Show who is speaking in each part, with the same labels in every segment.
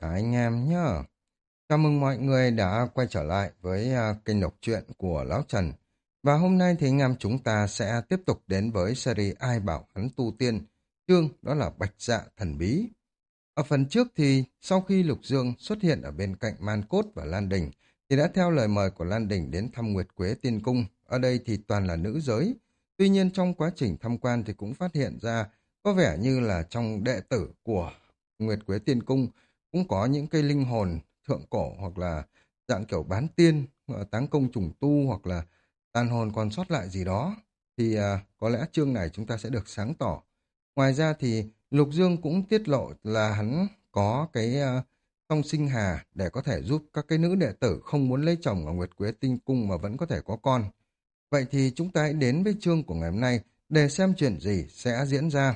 Speaker 1: Cả anh em nhá. Chào mừng mọi người đã quay trở lại với kênh đọc truyện của Lão Trần. Và hôm nay thì anh em chúng ta sẽ tiếp tục đến với series Ai bảo hắn tu tiên, chương đó là Bạch Dạ Thần Bí. Ở phần trước thì sau khi Lục Dương xuất hiện ở bên cạnh Man Cốt và Lan Đình thì đã theo lời mời của Lan Đình đến thăm Nguyệt Quế Tiên Cung. Ở đây thì toàn là nữ giới. Tuy nhiên trong quá trình tham quan thì cũng phát hiện ra có vẻ như là trong đệ tử của Nguyệt Quế Tiên Cung cũng có những cây linh hồn thượng cổ hoặc là dạng kiểu bán tiên, táng công trùng tu hoặc là tàn hồn còn sót lại gì đó. Thì có lẽ chương này chúng ta sẽ được sáng tỏ. Ngoài ra thì Lục Dương cũng tiết lộ là hắn có cái song sinh hà để có thể giúp các cái nữ đệ tử không muốn lấy chồng ở Nguyệt Quế Tinh Cung mà vẫn có thể có con. Vậy thì chúng ta hãy đến với chương của ngày hôm nay để xem chuyện gì sẽ diễn ra.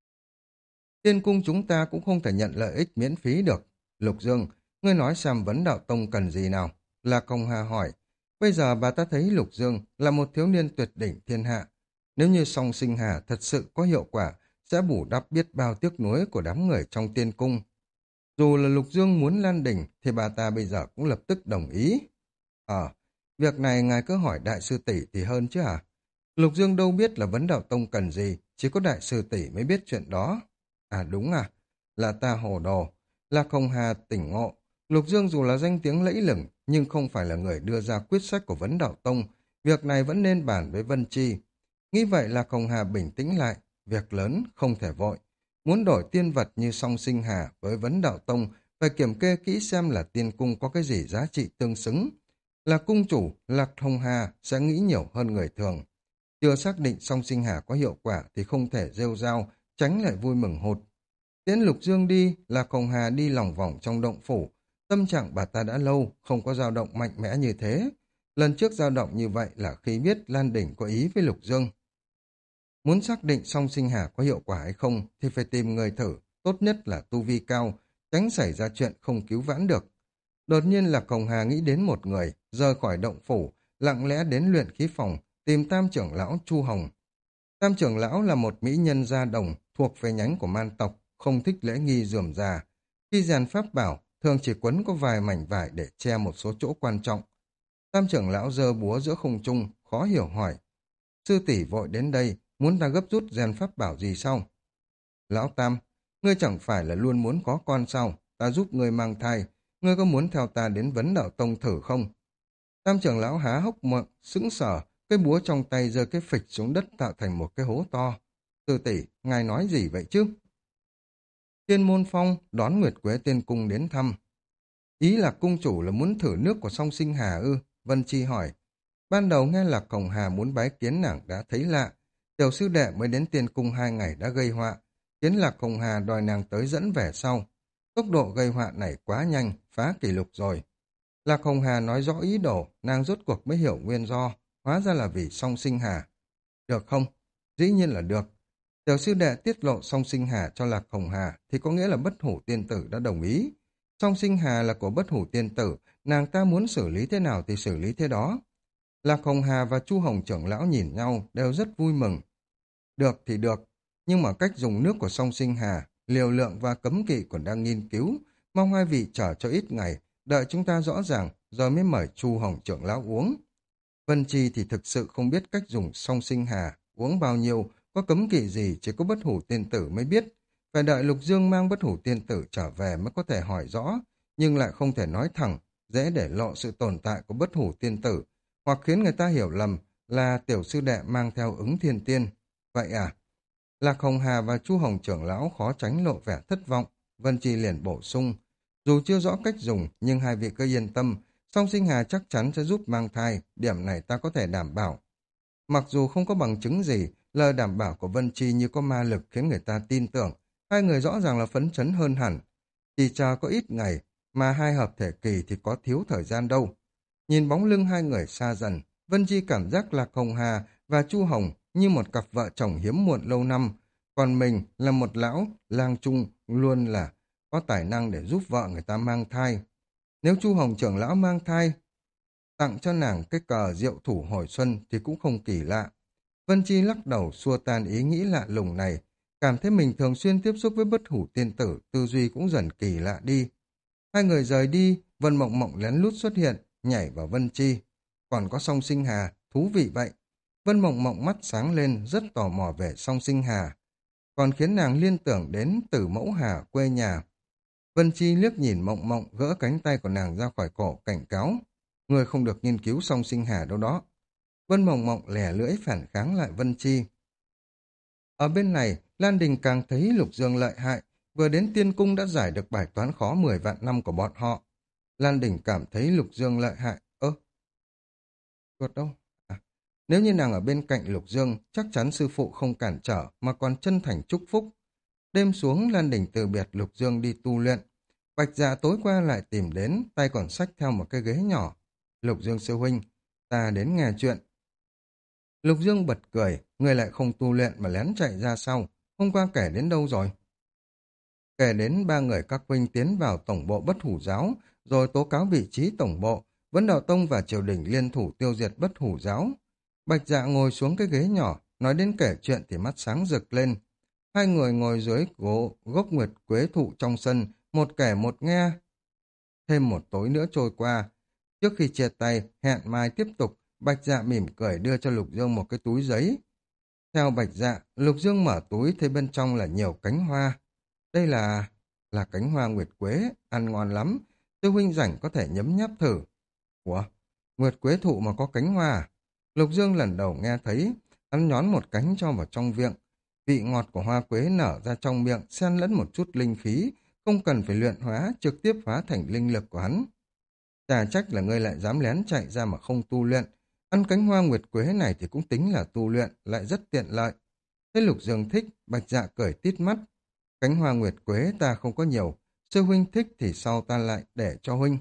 Speaker 1: Tiên cung chúng ta cũng không thể nhận lợi ích miễn phí được. Lục Dương, ngươi nói xem vấn đạo tông cần gì nào? La Công Hà hỏi. Bây giờ bà ta thấy Lục Dương là một thiếu niên tuyệt đỉnh thiên hạ. Nếu như song sinh hà thật sự có hiệu quả, sẽ bù đắp biết bao tiếc nuối của đám người trong tiên cung. Dù là Lục Dương muốn lan đỉnh, thì bà ta bây giờ cũng lập tức đồng ý. Việc này ngài cứ hỏi đại sư tỷ thì hơn chứ hả? Lục Dương đâu biết là vấn đạo tông cần gì, chỉ có đại sư tỷ mới biết chuyện đó. À đúng à, là ta hồ đồ. Lạc Hồng Hà tỉnh ngộ. Lục Dương dù là danh tiếng lẫy lừng, nhưng không phải là người đưa ra quyết sách của vấn đạo tông. Việc này vẫn nên bàn với Vân Chi. Nghĩ vậy Lạc Hồng Hà bình tĩnh lại. Việc lớn không thể vội. Muốn đổi tiên vật như song sinh hà với vấn đạo tông, phải kiểm kê kỹ xem là tiên cung có cái gì giá trị tương xứng. Là cung chủ, Lạc Hồng Hà sẽ nghĩ nhiều hơn người thường. Chưa xác định song sinh hà có hiệu quả thì không thể rêu rao, tránh lại vui mừng hụt. Tiễn Lục Dương đi, Lạc Hồng Hà đi lòng vòng trong động phủ. Tâm trạng bà ta đã lâu, không có dao động mạnh mẽ như thế. Lần trước dao động như vậy là khi biết Lan Đỉnh có ý với Lục Dương. Muốn xác định song sinh hà có hiệu quả hay không thì phải tìm người thử, tốt nhất là tu vi cao, tránh xảy ra chuyện không cứu vãn được. Đột nhiên Lạc Hồng Hà nghĩ đến một người, rời khỏi động phủ, lặng lẽ đến luyện khí phòng, tìm tam trưởng lão Chu Hồng. Tam trưởng lão là một mỹ nhân da đồng thuộc về nhánh của man tộc, không thích lễ nghi rườm rà. Khi rèn pháp bảo, thường chỉ quấn có vài mảnh vải để che một số chỗ quan trọng. Tam trưởng lão giơ búa giữa không trung, khó hiểu hỏi. Sư tỷ vội đến đây, muốn ta gấp rút rèn pháp bảo gì sao? Lão Tam, ngươi chẳng phải là luôn muốn có con sao? Ta giúp ngươi mang thai, ngươi có muốn theo ta đến vấn đạo tông thử không? Tam trưởng lão há hốc miệng, sững sờ, cái búa trong tay giơ cái phịch xuống đất tạo thành một cái hố to. Sư tỷ, ngài nói gì vậy chứ? Tiên Môn Phong đón Nguyệt Quế Tiên Cung đến thăm. Ý là cung chủ là muốn thử nước của song sinh hà ư? Vân Chi hỏi. Ban đầu nghe Lạc Hồng Hà muốn bái kiến nàng đã thấy lạ. Tiểu sư đệ mới đến tiên cung 2 ngày đã gây họa. Khiến Lạc Hồng Hà đòi nàng tới dẫn về sau. Tốc độ gây họa này quá nhanh, phá kỷ lục rồi. Lạc Hồng Hà nói rõ ý đồ, nàng rốt cuộc mới hiểu nguyên do. Hóa ra là vì song sinh hà. Được không? Dĩ nhiên là được. Tiểu sư đệ tiết lộ song sinh hà cho Lạc Hồng Hà thì có nghĩa là bất hủ tiên tử đã đồng ý. Song sinh hà là của bất hủ tiên tử, nàng ta muốn xử lý thế nào thì xử lý thế đó. Lạc Hồng Hà và Chu Hồng trưởng lão nhìn nhau đều rất vui mừng. Được thì được, nhưng mà cách dùng nước của song sinh hà, liều lượng và cấm kỵ còn đang nghiên cứu, mong hai vị chờ cho ít ngày, đợi chúng ta rõ ràng, rồi mới mời Chu Hồng trưởng lão uống. Vân Chi thì thực sự không biết cách dùng song sinh hà, uống bao nhiêu, có cấm kỵ gì chỉ có bất hủ tiên tử mới biết. Phải đợi Lục Dương mang bất hủ tiên tử trở về mới có thể hỏi rõ, nhưng lại không thể nói thẳng, dễ để lộ sự tồn tại của bất hủ tiên tử, hoặc khiến người ta hiểu lầm là tiểu sư đệ mang theo ứng thiên tiên. Vậy à? Lạc Hồng Hà và Chu Hồng trưởng lão khó tránh lộ vẻ thất vọng. Vân Chi liền bổ sung. Dù chưa rõ cách dùng, nhưng hai vị cứ yên tâm, song sinh hà chắc chắn sẽ giúp mang thai, điểm này ta có thể đảm bảo. Mặc dù không có bằng chứng gì, lời đảm bảo của Vân Chi như có ma lực khiến người ta tin tưởng, hai người rõ ràng là phấn chấn hơn hẳn. Chỉ chờ có ít ngày, mà hai hợp thể kỳ thì có thiếu thời gian đâu. Nhìn bóng lưng hai người xa dần, Vân Chi cảm giác Lạc Hồng Hà và Chu Hồng như một cặp vợ chồng hiếm muộn lâu năm, còn mình là một lão lang trung luôn là có tài năng để giúp vợ người ta mang thai. Nếu Chu Hồng trưởng lão mang thai, tặng cho nàng cái cờ diệu thủ hồi xuân thì cũng không kỳ lạ. Vân Chi lắc đầu xua tan ý nghĩ lạ lùng này, cảm thấy mình thường xuyên tiếp xúc với bất hủ tiên tử, tư duy cũng dần kỳ lạ đi. Hai người rời đi, Vân Mộng Mộng lén lút xuất hiện, nhảy vào Vân Chi. Còn có Song Sinh Hà, thú vị vậy. Vân Mộng Mộng mắt sáng lên, rất tò mò về Song Sinh Hà. Còn khiến nàng liên tưởng đến Tử Mẫu Hà quê nhà. Vân Chi liếc nhìn Mộng Mộng, gỡ cánh tay của nàng ra khỏi cổ, cảnh cáo. Người không được nghiên cứu Song Sinh Hà đâu đó. Vân Mộng Mộng lẻ lưỡi phản kháng lại Vân Chi. Ở bên này, Lan Đình càng thấy Lục Dương lợi hại, vừa đến tiên cung đã giải được bài toán khó 10 vạn năm của bọn họ. Lan Đình cảm thấy Lục Dương lợi hại. Chuột đâu? À, nếu như nàng ở bên cạnh Lục Dương, chắc chắn sư phụ không cản trở mà còn chân thành chúc phúc. Đêm xuống, Lan Đình từ biệt Lục Dương đi tu luyện. Bạch Dạ tối qua lại tìm đến, tay còn xách theo một cái ghế nhỏ. Lục Dương sư huynh, ta đến nghe chuyện. Lục Dương bật cười, người lại không tu luyện mà lén chạy ra sau. Hôm qua kể đến đâu rồi? Kể đến ba người các huynh tiến vào tổng bộ bất hủ giáo, rồi tố cáo vị trí tổng bộ, Vấn Đạo Tông và triều đình liên thủ tiêu diệt bất hủ giáo. Bạch Dạ ngồi xuống cái ghế nhỏ, nói đến kể chuyện thì mắt sáng rực lên. Hai người ngồi dưới gốc nguyệt quế thụ trong sân, một kể một nghe. Thêm một tối nữa trôi qua. Trước khi chia tay, hẹn mai tiếp tục, Bạch Dạ mỉm cười đưa cho Lục Dương một cái túi giấy. Theo Bạch Dạ, Lục Dương mở túi thấy bên trong là nhiều cánh hoa. Đây là cánh hoa nguyệt quế, ăn ngon lắm. Sư huynh rảnh có thể nhấm nháp thử. Ủa, nguyệt quế thụ mà có cánh hoa à? Lục Dương lần đầu nghe thấy, hắn nhón một cánh cho vào trong miệng. Vị ngọt của hoa quế nở ra trong miệng, xen lẫn một chút linh khí, không cần phải luyện hóa, trực tiếp hóa thành linh lực của hắn. Chả trách là ngươi lại dám lén chạy ra mà không tu luyện. Ăn cánh hoa nguyệt quế này thì cũng tính là tu luyện, lại rất tiện lợi. Thế Lục Dương thích, Bạch Dạ cười tít mắt. Cánh hoa nguyệt quế ta không có nhiều, sư huynh thích thì sau ta lại để cho huynh.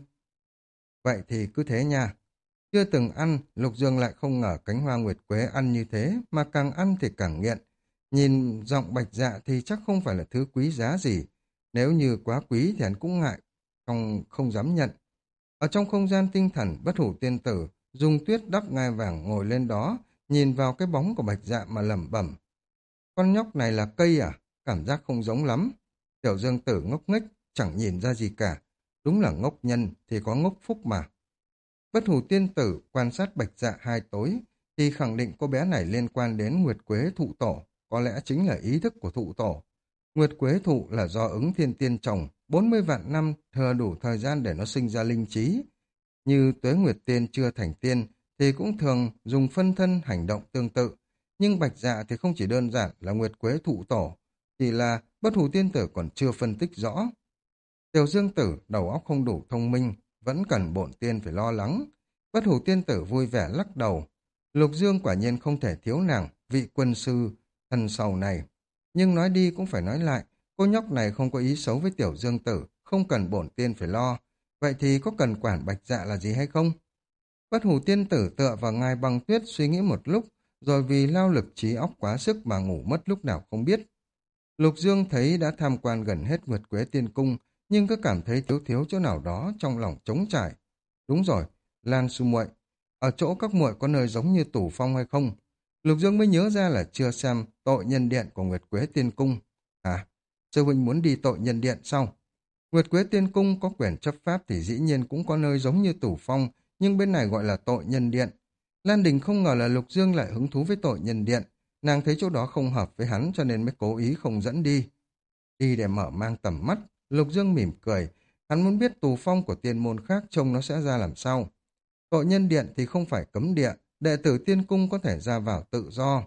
Speaker 1: Vậy thì cứ thế nha. Chưa từng ăn, Lục Dương lại không ngờ cánh hoa nguyệt quế ăn như thế, mà càng ăn thì càng nghiện. Nhìn giọng Bạch Dạ thì chắc không phải là thứ quý giá gì. Nếu như quá quý thì hắn cũng ngại, không dám nhận. Ở trong không gian tinh thần, bất hủ tiên tử, dùng tuyết đắp ngai vàng ngồi lên đó, nhìn vào cái bóng của Bạch Dạ mà lẩm bẩm. Con nhóc này là cây à? Cảm giác không giống lắm. Tiểu Dương Tử ngốc nghếch, chẳng nhìn ra gì cả. Đúng là ngốc nhân thì có ngốc phúc mà. Bất hủ tiên tử quan sát Bạch Dạ 2 tối, thì khẳng định cô bé này liên quan đến Nguyệt Quế thụ tổ, có lẽ chính là ý thức của thụ tổ. Nguyệt Quế thụ là do ứng thiên tiên trồng, 40 vạn năm thừa đủ thời gian để nó sinh ra linh trí. Như Tuế Nguyệt Tiên chưa thành tiên, thì cũng thường dùng phân thân hành động tương tự. Nhưng Bạch Dạ thì không chỉ đơn giản là Nguyệt Quế thụ tổ, chỉ là bất hủ tiên tử còn chưa phân tích rõ. Tiểu Dương Tử đầu óc không đủ thông minh, vẫn cần bổn tiên phải lo lắng. Bất hủ tiên tử vui vẻ lắc đầu. Lục Dương quả nhiên không thể thiếu nàng, vị quân sư thân sầu này. Nhưng nói đi cũng phải nói lại, cô nhóc này không có ý xấu với Tiểu Dương Tử, không cần bổn tiên phải lo. Vậy thì có cần quản Bạch Dạ là gì hay không? Bất hủ tiên tử tựa vào ngai băng tuyết suy nghĩ một lúc, rồi vì lao lực trí óc quá sức mà ngủ mất lúc nào không biết. Lục Dương thấy đã tham quan gần hết Nguyệt Quế Tiên Cung, nhưng cứ cảm thấy thiếu thiếu chỗ nào đó trong lòng trống trải. Đúng rồi, Lan Su muội, ở chỗ các muội có nơi giống như tủ phong hay không? Lục Dương mới nhớ ra là chưa xem tội nhân điện của Nguyệt Quế Tiên Cung. À, sư huynh muốn đi tội nhân điện sao? Nguyệt Quế Tiên Cung có quyền chấp pháp thì dĩ nhiên cũng có nơi giống như tủ phong, nhưng bên này gọi là tội nhân điện. Lan Đình không ngờ là Lục Dương lại hứng thú với tội nhân điện. Nàng thấy chỗ đó không hợp với hắn cho nên mới cố ý không dẫn đi. Đi để mở mang tầm mắt, Lục Dương mỉm cười. Hắn muốn biết tù phong của tiên môn khác trông nó sẽ ra làm sao. Tội nhân điện thì không phải cấm địa, đệ tử tiên cung có thể ra vào tự do.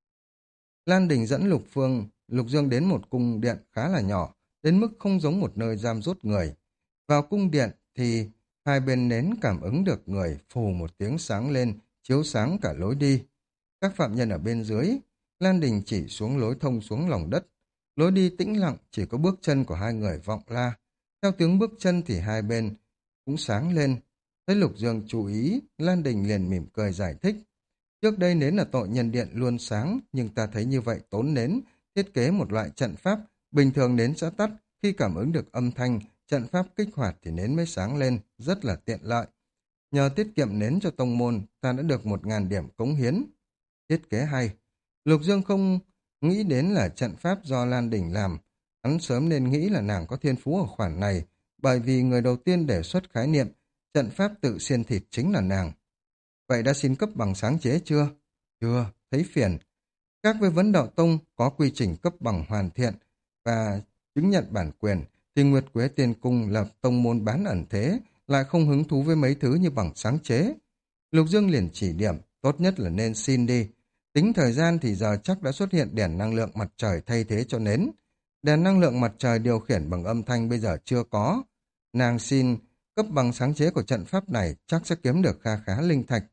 Speaker 1: Lan Đình dẫn Lục Dương đến một cung điện khá là nhỏ, đến mức không giống một nơi giam rốt người. Vào cung điện thì hai bên nến cảm ứng được người phù một tiếng sáng lên, chiếu sáng cả lối đi. Các phạm nhân ở bên dưới, Lan Đình chỉ xuống lối thông xuống lòng đất. Lối đi tĩnh lặng, chỉ có bước chân của hai người vọng la. Theo tiếng bước chân thì hai bên cũng sáng lên. Thấy Lục Dương chú ý, Lan Đình liền mỉm cười giải thích. Trước đây nến là tội nhân điện luôn sáng, nhưng ta thấy như vậy tốn nến, thiết kế một loại trận pháp, bình thường nến sẽ tắt, khi cảm ứng được âm thanh, trận pháp kích hoạt thì nến mới sáng lên, rất là tiện lợi. Nhờ tiết kiệm nến cho tông môn, ta đã được 1000 điểm cống hiến. Thiết kế hay. Lục Dương không nghĩ đến là trận pháp do Lan Đình làm. Hắn sớm nên nghĩ là nàng có thiên phú ở khoản này, bởi vì người đầu tiên đề xuất khái niệm trận pháp tự xiên thịt chính là nàng. Vậy đã xin cấp bằng sáng chế chưa? Chưa, thấy phiền. Khác với Vấn Đạo Tông có quy trình cấp bằng hoàn thiện và chứng nhận bản quyền, thì Nguyệt Quế Tiên Cung là tông môn bán ẩn thế, lại không hứng thú với mấy thứ như bằng sáng chế. Lục Dương liền chỉ điểm, tốt nhất là nên xin đi. Tính thời gian thì giờ chắc đã xuất hiện đèn năng lượng mặt trời thay thế cho nến. Đèn năng lượng mặt trời điều khiển bằng âm thanh bây giờ chưa có. Nàng xin cấp bằng sáng chế của trận pháp này chắc sẽ kiếm được kha khá linh thạch.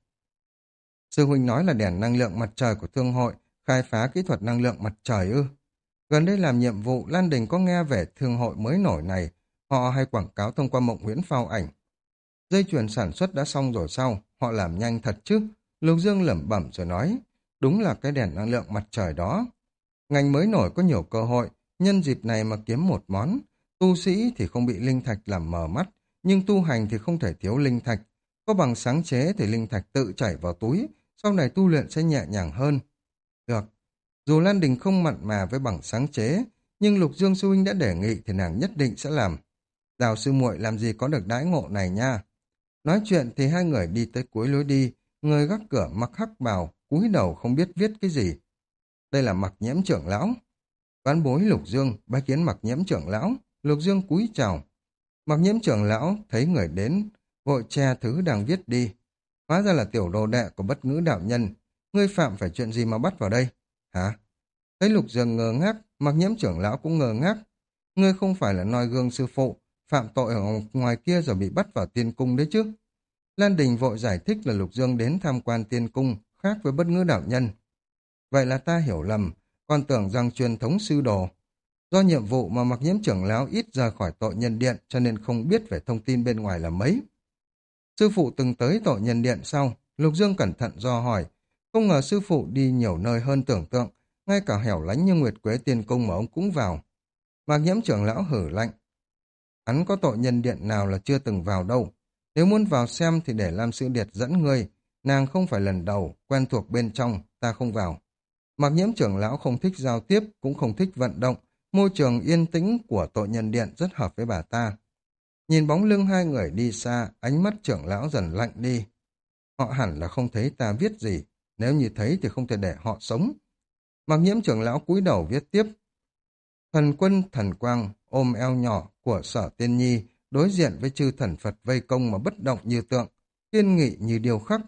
Speaker 1: Sư huynh nói là đèn năng lượng mặt trời của thương hội, khai phá kỹ thuật năng lượng mặt trời ư. Gần đây làm nhiệm vụ, Lan Đình có nghe về thương hội mới nổi này, họ hay quảng cáo thông qua mộng huyễn phao ảnh. Dây chuyền sản xuất đã xong rồi sao? Họ làm nhanh thật chứ? Lục Dương lẩm bẩm rồi nói, đúng là cái đèn năng lượng mặt trời đó. Ngành mới nổi có nhiều cơ hội, nhân dịp này mà kiếm một món. Tu sĩ thì không bị linh thạch làm mờ mắt, nhưng tu hành thì không thể thiếu linh thạch. Có bằng sáng chế thì linh thạch tự chảy vào túi, sau này tu luyện sẽ nhẹ nhàng hơn. Được, dù Lan Đình không mặn mà với bằng sáng chế, nhưng Lục Dương sư huynh đã đề nghị thì nàng nhất định sẽ làm. Đào sư muội làm gì có được đãi ngộ này nha. Nói chuyện thì hai người đi tới cuối lối đi, người gác cửa mặc hắc bào, cúi đầu không biết viết cái gì. Đây là Mặc Nhiễm trưởng lão. Vãn bối Lục Dương bái kiến Mặc Nhiễm trưởng lão. Lục Dương cúi chào. Mặc Nhiễm trưởng lão thấy người đến, vội che thứ đang viết đi. Hóa ra là tiểu đồ đệ của Bất Ngữ đạo nhân. Ngươi phạm phải chuyện gì mà bắt vào đây? Hả? Thấy Lục Dương ngơ ngác, Mặc Nhiễm trưởng lão cũng ngơ ngác. Ngươi không phải là noi gương sư phụ, phạm tội ở ngoài kia rồi bị bắt vào tiên cung đấy chứ? Lan Đình vội giải thích là Lục Dương đến tham quan tiên cung, khác với Bất Ngữ đạo nhân. Vậy là ta hiểu lầm, còn tưởng rằng truyền thống sư đồ. Do nhiệm vụ mà Mặc Nhiễm trưởng lão ít rời khỏi tội nhân điện cho nên không biết về thông tin bên ngoài là mấy. Sư phụ từng tới tội nhân điện sau, Lục Dương cẩn thận do hỏi. Không ngờ sư phụ đi nhiều nơi hơn tưởng tượng, ngay cả hẻo lánh như Nguyệt Quế Tiên Cung mà ông cũng vào. Mặc Nhiễm trưởng lão hử lạnh. Hắn có tội nhân điện nào là chưa từng vào đâu. Nếu muốn vào xem thì để Lam Sư Điệt dẫn ngươi. Nàng không phải lần đầu, quen thuộc bên trong, ta không vào. Mặc Nhiễm trưởng lão không thích giao tiếp, cũng không thích vận động. Môi trường yên tĩnh của tội nhân điện rất hợp với bà ta. Nhìn bóng lưng hai người đi xa, ánh mắt trưởng lão dần lạnh đi. Họ hẳn là không thấy ta viết gì. Nếu như thấy thì không thể để họ sống. Mặc Nhiễm trưởng lão cúi đầu viết tiếp. Thần quân thần quang ôm eo nhỏ của Sở Tiên Nhi đối diện với chư thần Phật vây công mà bất động như tượng, kiên nghị như điêu khắc.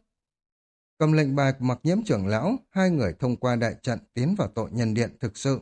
Speaker 1: Cầm lệnh bài của Mặc Nhiễm trưởng lão, hai người thông qua đại trận tiến vào tội nhân điện thực sự.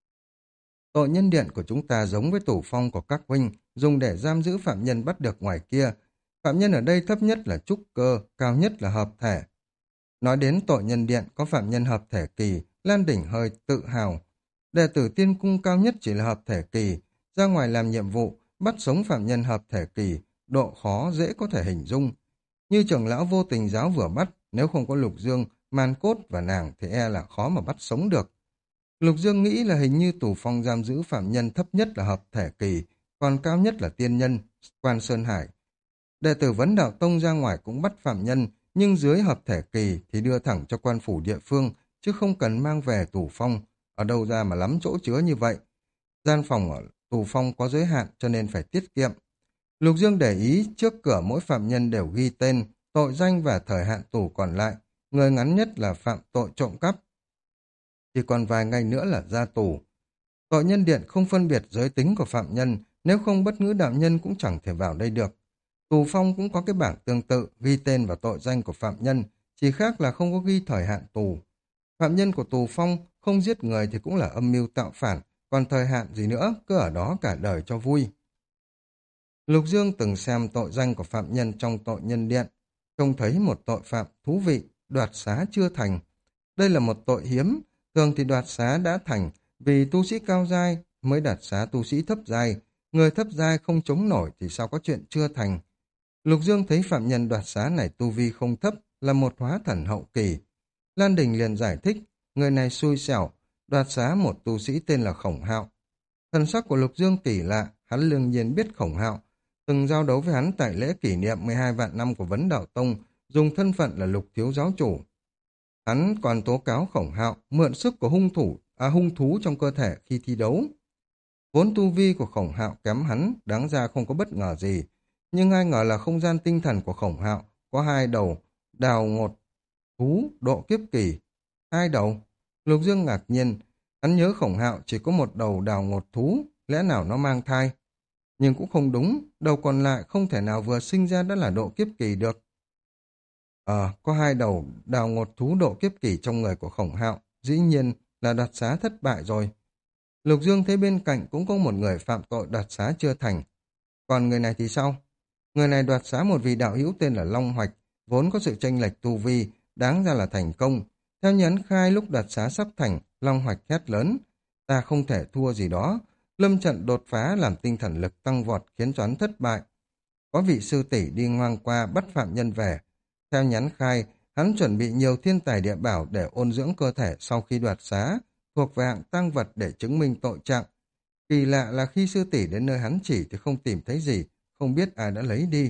Speaker 1: Tội nhân điện của chúng ta giống với tủ phong của các huynh, dùng để giam giữ phạm nhân bắt được ngoài kia. Phạm nhân ở đây thấp nhất là trúc cơ, cao nhất là hợp thể. Nói đến tội nhân điện có phạm nhân hợp thể kỳ, Lan Đỉnh hơi tự hào. Đệ tử tiên cung cao nhất chỉ là hợp thể kỳ, ra ngoài làm nhiệm vụ, bắt sống phạm nhân hợp thể kỳ, độ khó dễ có thể hình dung. Như trưởng lão vô tình giáo vừa bắt, nếu không có Lục Dương, Man Cốt và nàng thì e là khó mà bắt sống được. Lục Dương nghĩ là hình như tù phong giam giữ phạm nhân thấp nhất là hợp thể kỳ, còn cao nhất là tiên nhân, Quan Sơn Hải. Đệ tử Vấn Đạo Tông ra ngoài cũng bắt phạm nhân, nhưng dưới hợp thể kỳ thì đưa thẳng cho quan phủ địa phương, chứ không cần mang về tù phong. Ở đâu ra mà lắm chỗ chứa như vậy? Gian phòng ở tù phong có giới hạn cho nên phải tiết kiệm. Lục Dương để ý trước cửa mỗi phạm nhân đều ghi tên, tội danh và thời hạn tù còn lại. Người ngắn nhất là phạm tội trộm cắp. Chỉ còn vài ngày nữa là ra tù. Tội nhân điện không phân biệt giới tính của phạm nhân, nếu không Bất Ngữ đạo nhân cũng chẳng thể vào đây được. Tù phong cũng có cái bảng tương tự ghi tên và tội danh của phạm nhân, chỉ khác là không có ghi thời hạn tù. Phạm nhân của tù phong không giết người thì cũng là âm mưu tạo phản, còn thời hạn gì nữa, cứ ở đó cả đời cho vui. Lục Dương từng xem tội danh của phạm nhân trong tội nhân điện, trông thấy một tội phạm thú vị, đoạt xá chưa thành. Đây là một tội hiếm, thường thì đoạt xá đã thành, vì tu sĩ cao giai mới đoạt xá tu sĩ thấp giai, người thấp giai không chống nổi thì sao có chuyện chưa thành. Lục Dương thấy phạm nhân đoạt xá này tu vi không thấp, là một hóa thần hậu kỳ. Lan Đình liền giải thích, người này xui xẻo, đoạt xá một tu sĩ tên là Khổng Hạo. Thần sắc của Lục Dương kỳ lạ, hắn đương nhiên biết Khổng Hạo, từng giao đấu với hắn tại lễ kỷ niệm 12 vạn năm của Vấn Đạo Tông, dùng thân phận là Lục Thiếu Giáo Chủ. Hắn còn tố cáo Khổng Hạo mượn sức của hung thú trong cơ thể khi thi đấu. Vốn tu vi của Khổng Hạo kém hắn, đáng ra không có bất ngờ gì. Nhưng ai ngờ là không gian tinh thần của Khổng Hạo có hai đầu đào ngột thú độ kiếp kỳ. Hai đầu? Lục Dương ngạc nhiên, hắn nhớ Khổng Hạo chỉ có một đầu đào ngột thú, lẽ nào nó mang thai? Nhưng cũng không đúng, đầu còn lại không thể nào vừa sinh ra đã là độ kiếp kỳ được. Có hai đầu đào ngột thú độ kiếp kỳ trong người của Khổng Hạo, dĩ nhiên là đoạt xá thất bại rồi. Lục Dương thấy bên cạnh cũng có một người phạm tội đoạt xá chưa thành. Còn người này thì sao? Người này đoạt xá một vị đạo hữu tên là Long Hoạch, vốn có sự chênh lệch tu vi, đáng ra là thành công. Theo nhấn khai lúc đoạt xá sắp thành, Long Hoạch hét lớn. Ta không thể thua gì đó. Lâm trận đột phá làm tinh thần lực tăng vọt khiến cho hắn thất bại. Có vị sư tỷ đi ngang qua bắt phạm nhân về. Theo nhắn khai, hắn chuẩn bị nhiều thiên tài địa bảo để ôn dưỡng cơ thể sau khi đoạt xá, thuộc về hạng tang vật để chứng minh tội trạng. Kỳ lạ là khi sư tỷ đến nơi hắn chỉ thì không tìm thấy gì, không biết ai đã lấy đi.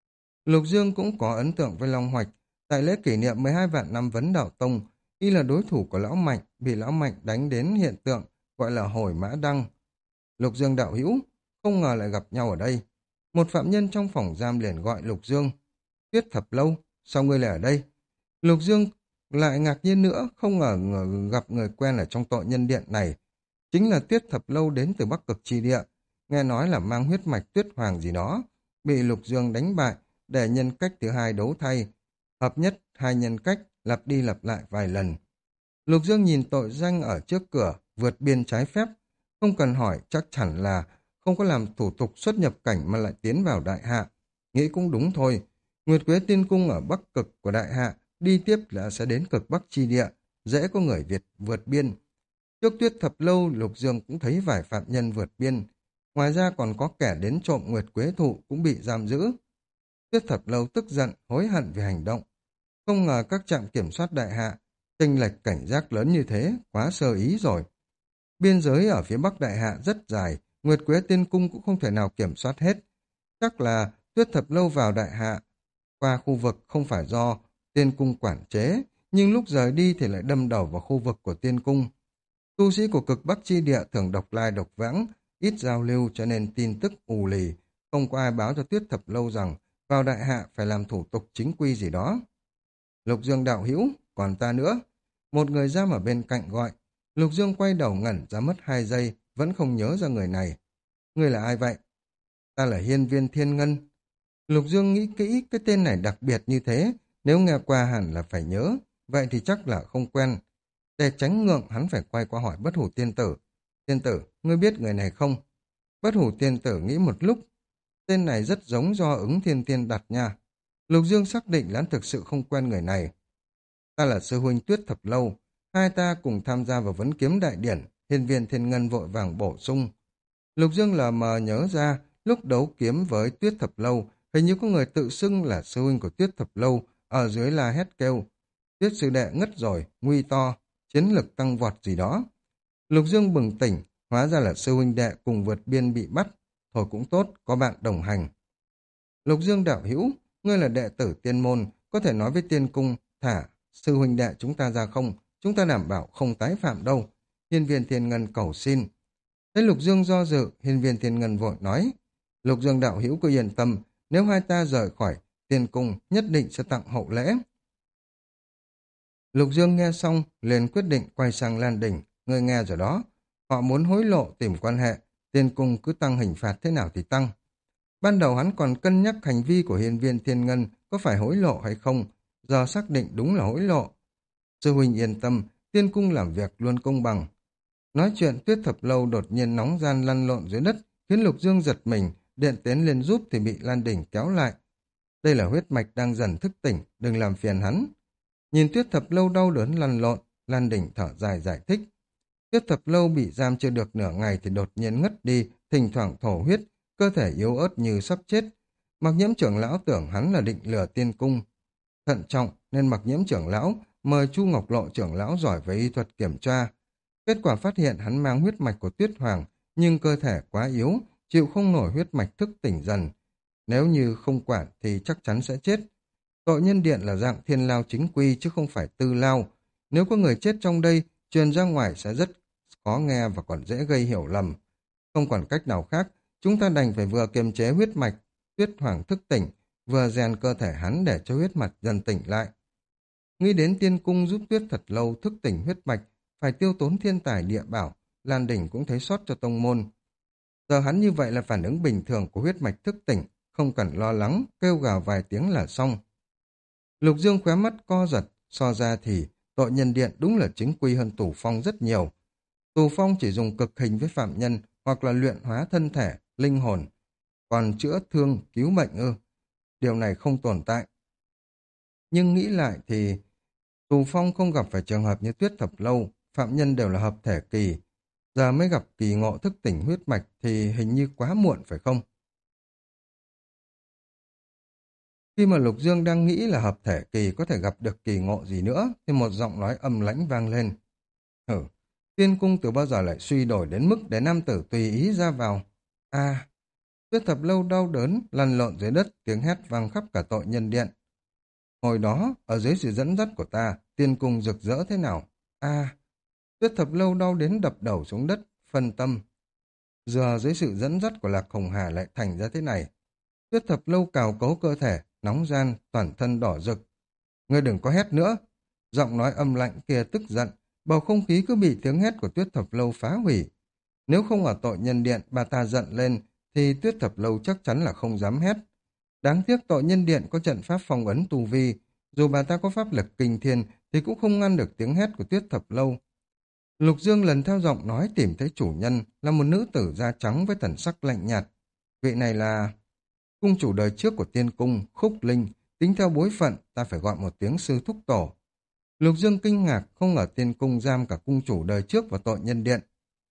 Speaker 1: Lục Dương cũng có ấn tượng với Long Hoạch. Tại lễ kỷ niệm 12 vạn năm vấn đạo tông, y là đối thủ của Lão Mạnh, bị Lão Mạnh đánh đến hiện tượng gọi là hồi mã đăng. Lục Dương đạo hữu, không ngờ lại gặp nhau ở đây. Một phạm nhân trong phòng giam liền gọi Lục Dương. Tuyết Thập Lâu, sao ngươi lại ở đây? Lục Dương lại ngạc nhiên nữa, không ngờ gặp người quen ở trong tội nhân điện này. Chính là Tuyết Thập Lâu đến từ Bắc Cực Chi Địa, nghe nói là mang huyết mạch Tuyết Hoàng gì đó, bị Lục Dương đánh bại để nhân cách thứ hai đấu thay. Hợp nhất hai nhân cách, lặp đi lặp lại vài lần. Lục Dương nhìn tội danh ở trước cửa, vượt biên trái phép. Không cần hỏi, chắc chắn là không có làm thủ tục xuất nhập cảnh mà lại tiến vào Đại Hạ. Nghĩ cũng đúng thôi. Nguyệt Quế Tiên Cung ở Bắc Cực của Đại Hạ, đi tiếp là sẽ đến Cực Bắc Chi Địa, dễ có người Việt vượt biên. Trước Tuyết Thập Lâu, Lục Dương cũng thấy vài phạm nhân vượt biên. Ngoài ra còn có kẻ đến trộm Nguyệt Quế Thụ cũng bị giam giữ. Tuyết Thập Lâu tức giận, hối hận về hành động. Không ngờ các trạm kiểm soát Đại Hạ, chênh lệch cảnh giác lớn như thế, quá sơ ý rồi. Biên giới ở phía Bắc Đại Hạ rất dài, Nguyệt Quế Tiên Cung cũng không thể nào kiểm soát hết. Chắc là Tuyết Thập Lâu vào Đại Hạ, qua khu vực không phải do Tiên Cung quản chế, nhưng lúc rời đi thì lại đâm đầu vào khu vực của Tiên Cung. Tu sĩ của Cực Bắc Chi Địa thường độc lai độc vãng, ít giao lưu cho nên tin tức ù lì, không có ai báo cho Tuyết Thập Lâu rằng vào Đại Hạ phải làm thủ tục chính quy gì đó. Lục Dương đạo hữu, còn ta nữa. Một người giam ở bên cạnh gọi. Lục Dương quay đầu ngẩn ra mất 2 giây, vẫn không nhớ ra người này. Người là ai vậy? Ta là Hiên Viên Thiên Ngân. Lục Dương nghĩ kỹ, cái tên này đặc biệt như thế, nếu nghe qua hẳn là phải nhớ, vậy thì chắc là không quen. Để tránh ngượng, hắn phải quay qua hỏi Bất Hủ Tiên Tử. Tiên Tử, ngươi biết người này không? Bất Hủ Tiên Tử nghĩ một lúc, tên này rất giống do ứng thiên tiên đặt nha. Lục Dương xác định là hắn thực sự không quen người này. Ta là sư huynh Tuyết Thập Lâu, hai ta cùng tham gia vào vấn kiếm đại điển, Hiên Viên Thiên Ngân vội vàng bổ sung. Lục Dương lờ mờ nhớ ra, lúc đấu kiếm với Tuyết Thập Lâu, hình như có người tự xưng là sư huynh của Tuyết Thập Lâu, ở dưới la hét kêu. Tuyết sư đệ ngất rồi, nguy to, chiến lực tăng vọt gì đó. Lục Dương bừng tỉnh, hóa ra là sư huynh đệ cùng vượt biên bị bắt. Thôi cũng tốt, có bạn đồng hành. Lục Dương đạo hữu, ngươi là đệ tử tiên môn, có thể nói với tiên cung, thả sư huynh đệ chúng ta ra không, chúng ta đảm bảo không tái phạm đâu. Hiên Viên Thiên Ngân cầu xin. Thấy Lục Dương do dự, Hiên Viên Thiên Ngân vội nói, Lục Dương đạo hữu cứ yên tâm, nếu hai ta rời khỏi tiên cung, nhất định sẽ tặng hậu lễ. Lục Dương nghe xong, liền quyết định quay sang Lan Đỉnh, ngươi nghe rồi đó, họ muốn hối lộ tìm quan hệ, tiên cung cứ tăng hình phạt thế nào thì tăng. Ban đầu hắn còn cân nhắc hành vi của Hiên Viên Thiên Ngân có phải hối lộ hay không, giờ xác định đúng là hối lộ. Sư huynh yên tâm, tiên cung làm việc luôn công bằng. Nói chuyện Tuyết Thập Lâu đột nhiên nóng gian lăn lộn dưới đất, khiến Lục Dương giật mình, điện tiến lên giúp thì bị Lan Đỉnh kéo lại. Đây là huyết mạch đang dần thức tỉnh, đừng làm phiền hắn. Nhìn Tuyết Thập Lâu đau đớn lăn lộn, Lan Đỉnh thở dài giải thích. Tuyết Thập Lâu bị giam chưa được nửa ngày thì đột nhiên ngất đi, thỉnh thoảng thổ huyết, cơ thể yếu ớt như sắp chết. Mặc Nhiễm trưởng lão tưởng hắn là định lừa tiên cung. Thận trọng nên Mặc Nhiễm trưởng lão mời Chu Ngọc Lộ trưởng lão giỏi về y thuật kiểm tra. Kết quả phát hiện hắn mang huyết mạch của Tuyết Hoàng, nhưng cơ thể quá yếu, chịu không nổi huyết mạch thức tỉnh dần. Nếu như không quản thì chắc chắn sẽ chết. Tội nhân điện là dạng thiên lao chính quy chứ không phải tư lao. Nếu có người chết trong đây, truyền ra ngoài sẽ rất khó nghe và còn dễ gây hiểu lầm. Không còn cách nào khác, chúng ta đành phải vừa kiềm chế huyết mạch, Tuyết Hoàng thức tỉnh, vừa rèn cơ thể hắn để cho huyết mạch dần tỉnh lại. Nghĩ đến tiên cung giúp Tuyết Thật Lâu thức tỉnh huyết mạch, phải tiêu tốn thiên tài địa bảo, Lan Đình cũng thấy xót cho tông môn. Giờ hắn như vậy là phản ứng bình thường của huyết mạch thức tỉnh, không cần lo lắng, kêu gào vài tiếng là xong. Lục Dương khóe mắt co giật, so ra thì tội nhân điện đúng là chính quy hơn Tù Phong rất nhiều. Tù Phong chỉ dùng cực hình với phạm nhân hoặc là luyện hóa thân thể, linh hồn, còn chữa thương, cứu bệnh ư. Điều này không tồn tại. Nhưng nghĩ lại thì Tù Phong không gặp phải trường hợp như Tuyết Thập Lâu, phạm nhân đều là hợp thể kỳ. Giờ mới gặp kỳ ngộ thức tỉnh huyết mạch thì hình như quá muộn phải không? Khi mà Lục Dương đang nghĩ là hợp thể kỳ có thể gặp được kỳ ngộ gì nữa, thì một giọng nói âm lãnh vang lên. Hử, tiên cung từ bao giờ lại suy đổi đến mức để nam tử tùy ý ra vào? À, Tuyết Thập Lâu đau đớn, lăn lộn dưới đất, tiếng hét vang khắp cả tội nhân điện. Hồi đó, ở dưới sự dẫn dắt của ta, tiên cung rực rỡ thế nào? À, Tuyết Thập Lâu đau đến đập đầu xuống đất, phân tâm. Giờ dưới sự dẫn dắt của Lạc Hồng Hà lại thành ra thế này. Tuyết Thập Lâu cào cấu cơ thể, nóng gian, toàn thân đỏ rực. Ngươi đừng có hét nữa. Giọng nói âm lạnh kia tức giận, bầu không khí cứ bị tiếng hét của Tuyết Thập Lâu phá hủy. Nếu không ở tội nhân điện bà ta giận lên, thì Tuyết Thập Lâu chắc chắn là không dám hét. Đáng tiếc tội nhân điện có trận pháp phong ấn tu vi, dù bà ta có pháp lực kinh thiên thì cũng không ngăn được tiếng hét của Tuyết Thập Lâu. Lục Dương lần theo giọng nói tìm thấy chủ nhân là một nữ tử da trắng với thần sắc lạnh nhạt. Vị này là cung chủ đời trước của tiên cung, Khúc Linh, tính theo bối phận ta phải gọi một tiếng sư thúc tổ. Lục Dương kinh ngạc không ngờ tiên cung giam cả cung chủ đời trước và tội nhân điện.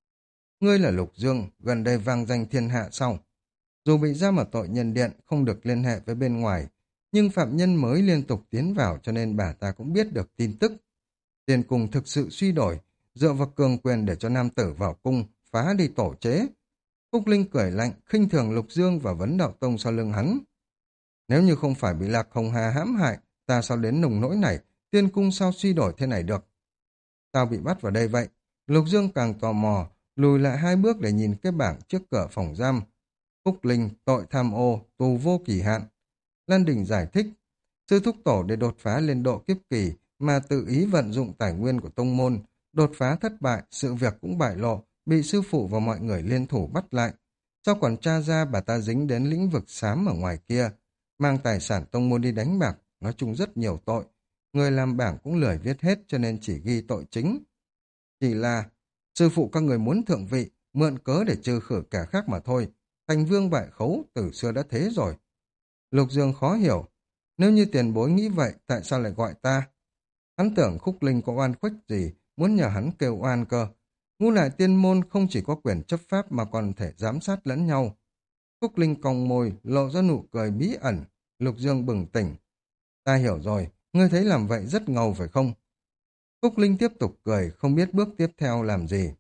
Speaker 1: Ngươi là Lục Dương, gần đây vang danh thiên hạ sau. Dù bị giam ở tội nhân điện không được liên hệ với bên ngoài, nhưng phạm nhân mới liên tục tiến vào cho nên bà ta cũng biết được tin tức. Tiên cung thực sự suy đổi, dựa vào cường quyền để cho nam tử vào cung, phá đi tổ chế. Phúc Linh cười lạnh, khinh thường Lục Dương và vấn đạo tông sau lưng hắn. Nếu như không phải bị Lạc Hồng Hà hãm hại, ta sao đến nồng nỗi này, tiên cung sao suy đổi thế này được? Sao bị bắt vào đây vậy? Lục Dương càng tò mò, lùi lại 2 bước để nhìn cái bảng trước cửa phòng giam. Phúc Linh, tội tham ô, tù vô kỳ hạn. Lan Đình giải thích, sư thúc tổ để đột phá lên độ kiếp kỳ mà tự ý vận dụng tài nguyên của tông môn, đột phá thất bại, sự việc cũng bại lộ, bị sư phụ và mọi người liên thủ bắt lại. Sau còn tra ra bà ta dính đến lĩnh vực xám ở ngoài kia, mang tài sản tông môn đi đánh bạc, nói chung rất nhiều tội. Người làm bảng cũng lười viết hết cho nên chỉ ghi tội chính. Chỉ là, sư phụ các người muốn thượng vị, mượn cớ để trừ khử kẻ khác mà thôi. Thành vương bại khấu từ xưa đã thế rồi. Lục Dương khó hiểu, nếu như tiền bối nghĩ vậy, tại sao lại gọi ta? Hắn tưởng Khúc Linh có oan khuếch gì, muốn nhờ hắn kêu oan cơ. Ngũ Lại Tiên môn không chỉ có quyền chấp pháp mà còn thể giám sát lẫn nhau. Khúc Linh cong môi, lộ ra nụ cười bí ẩn. Lục Dương bừng tỉnh. Ta hiểu rồi, ngươi thấy làm vậy rất ngầu phải không? Khúc Linh tiếp tục cười, không biết bước tiếp theo làm gì.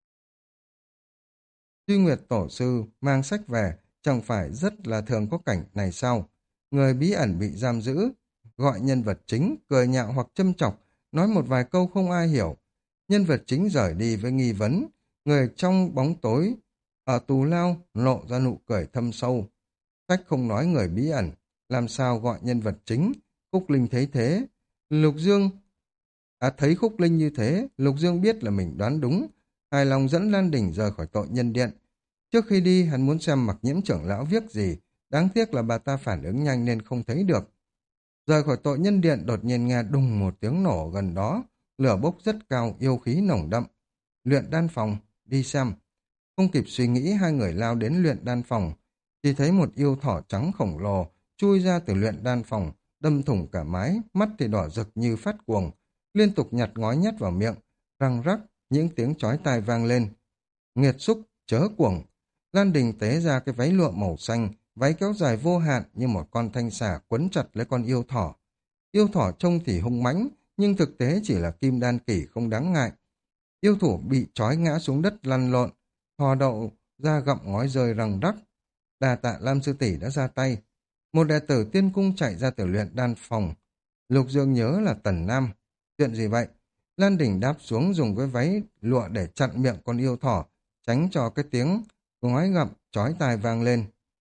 Speaker 1: Duy Nguyệt Tổ Sư mang sách về, chẳng phải rất là thường có cảnh này sao? Người bí ẩn bị giam giữ, gọi nhân vật chính, cười nhạo hoặc châm chọc, nói một vài câu không ai hiểu. Nhân vật chính rời đi với nghi vấn, người trong bóng tối, ở tù lao, lộ ra nụ cười thâm sâu. Sách không nói người bí ẩn, làm sao gọi nhân vật chính? Khúc Linh thấy thế. Lục Dương, thấy Khúc Linh như thế, Lục Dương biết là mình đoán đúng, hài lòng dẫn Lan Đình rời khỏi tội nhân điện. Trước khi đi, hắn muốn xem Mặc Nhiễm trưởng lão viết gì, đáng tiếc là bà ta phản ứng nhanh nên không thấy được. Rời khỏi tội nhân điện, đột nhiên nghe đùng một tiếng nổ gần đó, lửa bốc rất cao, yêu khí nồng đậm. Luyện đan phòng, đi xem. Không kịp suy nghĩ, hai người lao đến luyện đan phòng, chỉ thấy một yêu thỏ trắng khổng lồ chui ra từ luyện đan phòng, đâm thủng cả mái, mắt thì đỏ rực như phát cuồng, liên tục nhặt ngói nhét vào miệng, răng rắc, những tiếng chói tai vang lên. Nghiệt xúc, chớ cuồng. Lan Đình tế ra cái váy lụa màu xanh, váy kéo dài vô hạn như một con thanh xà quấn chặt lấy con yêu thỏ. Yêu thỏ trông thì hung mãnh, nhưng thực tế chỉ là kim đan kỷ không đáng ngại. Yêu thủ bị trói ngã xuống đất lăn lộn, thò đậu ra gặm ngói rơi răng rắc. Đà tạ Lam sư tỷ đã ra tay. Một đệ tử tiên cung chạy ra từ luyện đan phòng. Lục Dương nhớ là Tần Nam. Chuyện gì vậy? Lan Đình đáp xuống dùng cái váy lụa để chặn miệng con yêu thỏ, tránh cho cái tiếng ngói gặm, chói tai vang lên.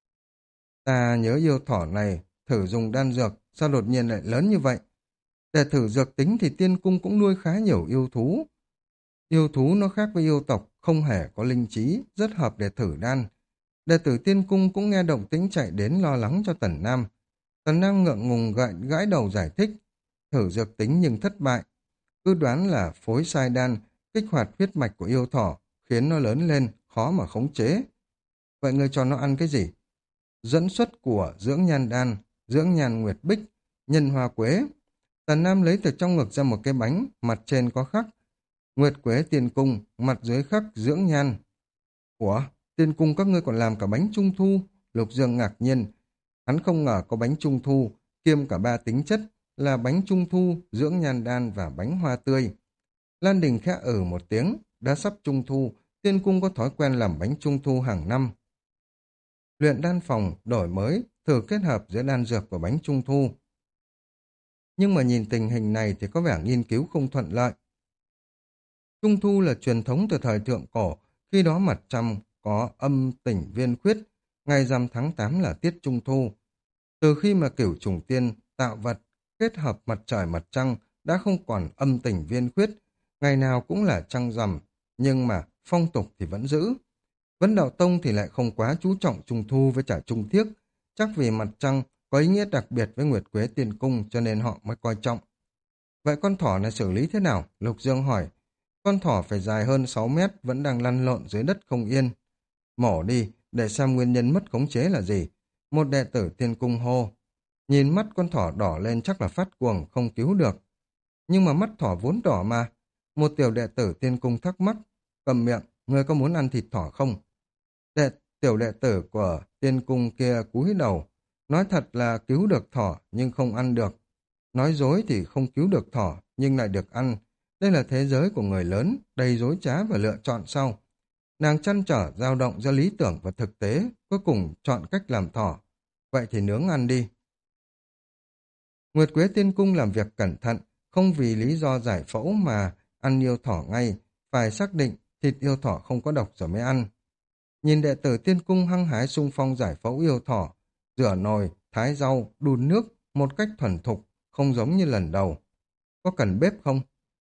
Speaker 1: Ta nhớ yêu thỏ này, thử dùng đan dược, sao đột nhiên lại lớn như vậy? Để thử dược tính thì tiên cung cũng nuôi khá nhiều yêu thú. Yêu thú nó khác với yêu tộc, không hề có linh trí, rất hợp để thử đan. Đệ tử tiên cung cũng nghe động tĩnh chạy đến lo lắng cho Tần Nam. Tần Nam ngượng ngùng gãi đầu giải thích, thử dược tính nhưng thất bại. Cứ đoán là phối sai đan, kích hoạt huyết mạch của yêu thỏ, khiến nó lớn lên, khó mà khống chế. Vậy ngươi cho nó ăn cái gì? Dẫn xuất của dưỡng nhan đan, dưỡng nhan nguyệt bích, nhân hoa quế. Tần Nam lấy từ trong ngực ra một cái bánh, mặt trên có khắc Nguyệt quế tiên cung, mặt dưới khắc dưỡng nhan. Ủa, tiên cung các ngươi còn làm cả bánh trung thu? Lục Dương ngạc nhiên. Hắn không ngờ có bánh trung thu, kiêm cả ba tính chất là bánh trung thu, dưỡng nhan đan và bánh hoa tươi. Lan Đình khẽ một tiếng, đã sắp trung thu, tiên cung có thói quen làm bánh trung thu hàng năm. Luyện đan phòng, đổi mới, thử kết hợp giữa đan dược và bánh trung thu. Nhưng mà nhìn tình hình này thì có vẻ nghiên cứu không thuận lợi. Trung thu là truyền thống từ thời thượng cổ, khi đó mặt trăng có âm tỉnh viên khuyết, ngày rằm tháng 8 là tiết trung thu. Từ khi mà Cửu Trùng Tiên tạo vật kết hợp mặt trời mặt trăng đã không còn âm tỉnh viên khuyết, ngày nào cũng là trăng rằm, nhưng mà phong tục thì vẫn giữ. Vấn Đạo Tông thì lại không quá chú trọng trung thu với trả trung thiếc, chắc vì mặt trăng có ý nghĩa đặc biệt với Nguyệt Quế Tiên Cung cho nên họ mới coi trọng. Vậy con thỏ này xử lý thế nào? Lục Dương hỏi. Con thỏ phải dài hơn 6 mét, vẫn đang lăn lộn dưới đất không yên. Mổ đi, để xem nguyên nhân mất khống chế là gì. Một đệ tử Tiên Cung hô. Nhìn mắt con thỏ đỏ lên chắc là phát cuồng, không cứu được. Nhưng mà mắt thỏ vốn đỏ mà. Một tiểu đệ tử Tiên Cung thắc mắc. Cầm miệng, ngươi có muốn ăn thịt thỏ không? Tiểu đệ tử của Tiên Cung kia cúi đầu. Nói thật là cứu được thỏ nhưng không ăn được. Nói dối thì không cứu được thỏ nhưng lại được ăn. Đây là thế giới của người lớn, đầy dối trá và lựa chọn sau. Nàng chăn trở dao động giữa lý tưởng và thực tế, cuối cùng chọn cách làm thỏ. Vậy thì nướng ăn đi. Nguyệt Quế Tiên Cung làm việc cẩn thận, không vì lý do giải phẫu mà ăn yêu thỏ ngay, phải xác định thịt yêu thỏ không có độc rồi mới ăn. Nhìn đệ tử Tiên Cung hăng hái xung phong giải phẫu yêu thỏ, rửa nồi, thái rau, đun nước một cách thuần thục, không giống như lần đầu. Có cần bếp không?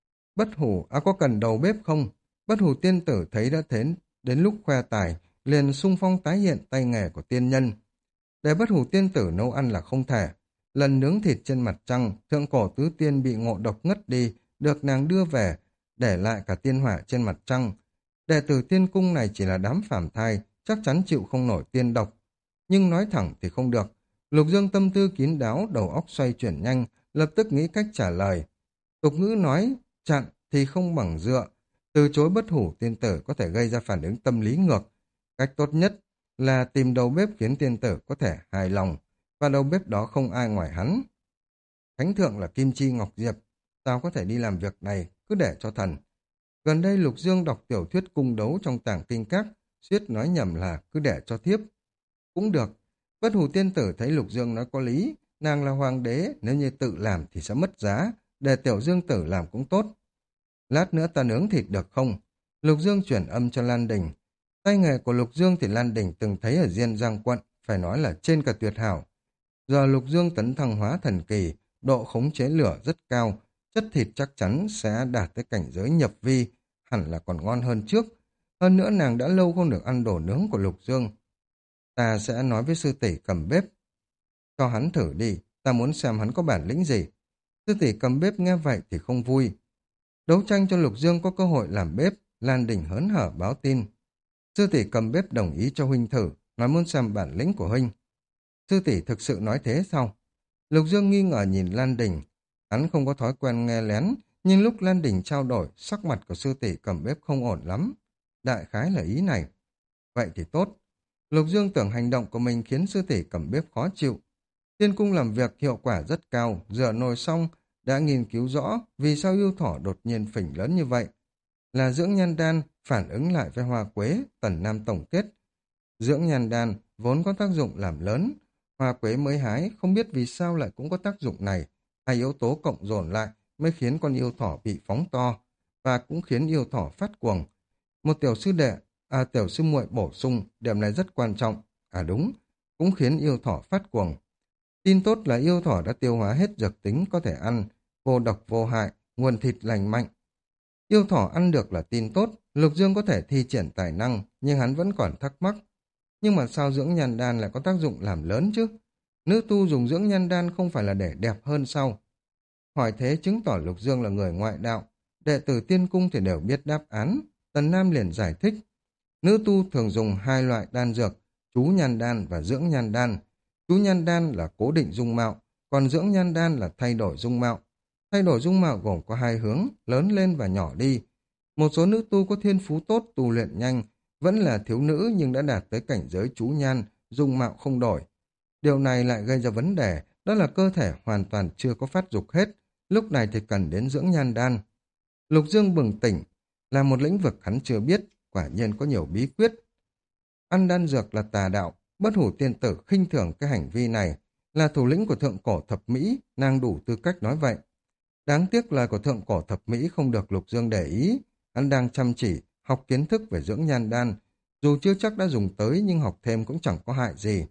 Speaker 1: Có cần đầu bếp không? Bất hủ tiên tử thấy đã đến lúc khoe tài, liền xung phong tái hiện tay nghề của tiên nhân. Để bất hủ tiên tử nấu ăn là không thể. Lần nướng thịt trên mặt trăng, thượng cổ tứ tiên bị ngộ độc ngất đi, được nàng đưa về, để lại cả tiên hỏa trên mặt trăng. Đệ tử tiên cung này chỉ là đám phàm thai, chắc chắn chịu không nổi tiên độc. Nhưng nói thẳng thì không được. Lục Dương tâm tư kín đáo, đầu óc xoay chuyển nhanh, lập tức nghĩ cách trả lời. Tục ngữ nói, chặn thì không bằng dựa. Từ chối bất hủ tiên tử có thể gây ra phản ứng tâm lý ngược. Cách tốt nhất là tìm đầu bếp khiến tiên tử có thể hài lòng, và đầu bếp đó không ai ngoài hắn. Thánh thượng là Kim Chi Ngọc Diệp, sao có thể đi làm việc này, cứ để cho thần. Gần đây Lục Dương đọc tiểu thuyết cung đấu trong tàng kinh các, suýt nói nhầm là cứ để cho thiếp. Cũng được, bất hủ tiên tử thấy Lục Dương nói có lý, nàng là hoàng đế, nếu như tự làm thì sẽ mất giá, để tiểu dương tử làm cũng tốt. Lát nữa ta nướng thịt được không? Lục Dương chuyển âm cho Lan Đình. Tay nghề của Lục Dương thì Lan Đình từng thấy ở Diên Giang quận, phải nói là trên cả tuyệt hảo. Giờ Lục Dương tấn thăng hóa thần kỳ, độ khống chế lửa rất cao, chất thịt chắc chắn sẽ đạt tới cảnh giới nhập vi, hẳn là còn ngon hơn trước. Hơn nữa nàng đã lâu không được ăn đồ nướng của Lục Dương. Ta sẽ nói với sư tỷ cầm bếp. Cho hắn thử đi, ta muốn xem hắn có bản lĩnh gì. Sư tỷ cầm bếp nghe vậy thì không vui. Đấu tranh cho Lục Dương có cơ hội làm bếp, Lan Đình hớn hở báo tin. Sư tỷ cầm bếp đồng ý cho huynh thử, nói muốn xem bản lĩnh của huynh. Sư tỷ thực sự nói thế sao? Lục Dương nghi ngờ nhìn Lan Đình. Hắn không có thói quen nghe lén, nhưng lúc Lan Đình trao đổi, sắc mặt của sư tỷ cầm bếp không ổn lắm. Đại khái là ý này. Vậy thì tốt. Lục Dương tưởng hành động của mình khiến sư tỷ cầm bếp khó chịu. Tiên cung làm việc hiệu quả rất cao, rửa nồi xong, đã nghiên cứu rõ vì sao yêu thỏ đột nhiên phình lớn như vậy. Là dưỡng nhan đan phản ứng lại với hoa quế, Tần Nam tổng kết. Dưỡng nhan đan vốn có tác dụng làm lớn, hoa quế mới hái không biết vì sao lại cũng có tác dụng này. Hai yếu tố cộng dồn lại mới khiến con yêu thỏ bị phóng to, và cũng khiến yêu thỏ phát cuồng. Một tiểu sư đệ Tiểu sư muội bổ sung, điểm này rất quan trọng. Đúng, cũng khiến yêu thỏ phát cuồng. Tin tốt là yêu thỏ đã tiêu hóa hết dược tính có thể ăn, vô độc vô hại, nguồn thịt lành mạnh. Yêu thỏ ăn được là tin tốt, Lục Dương có thể thi triển tài năng, nhưng hắn vẫn còn thắc mắc. Nhưng mà sao dưỡng nhan đan lại có tác dụng làm lớn chứ? Nữ tu dùng dưỡng nhan đan không phải là để đẹp hơn sao? Hỏi thế chứng tỏ Lục Dương là người ngoại đạo. Đệ tử tiên cung thì đều biết đáp án. Tần Nam liền giải thích. Nữ tu thường dùng hai loại đan dược, chú nhan đan và dưỡng nhan đan. Chú nhan đan là cố định dung mạo, còn dưỡng nhan đan là thay đổi dung mạo. Thay đổi dung mạo gồm có hai hướng, lớn lên và nhỏ đi. Một số nữ tu có thiên phú tốt, tu luyện nhanh, vẫn là thiếu nữ nhưng đã đạt tới cảnh giới chú nhan, dung mạo không đổi. Điều này lại gây ra vấn đề, đó là cơ thể hoàn toàn chưa có phát dục hết, lúc này thì cần đến dưỡng nhan đan. Lục Dương bừng tỉnh, là một lĩnh vực hắn chưa biết, quả nhiên có nhiều bí quyết. Ăn đan dược là tà đạo, bất hủ tiên tử khinh thường cái hành vi này, là thủ lĩnh của thượng cổ thập Mỹ, nàng đủ tư cách nói vậy. Đáng tiếc lời của thượng cổ thập Mỹ không được Lục Dương để ý, hắn đang chăm chỉ, học kiến thức về dưỡng nhan đan, dù chưa chắc đã dùng tới nhưng học thêm cũng chẳng có hại gì.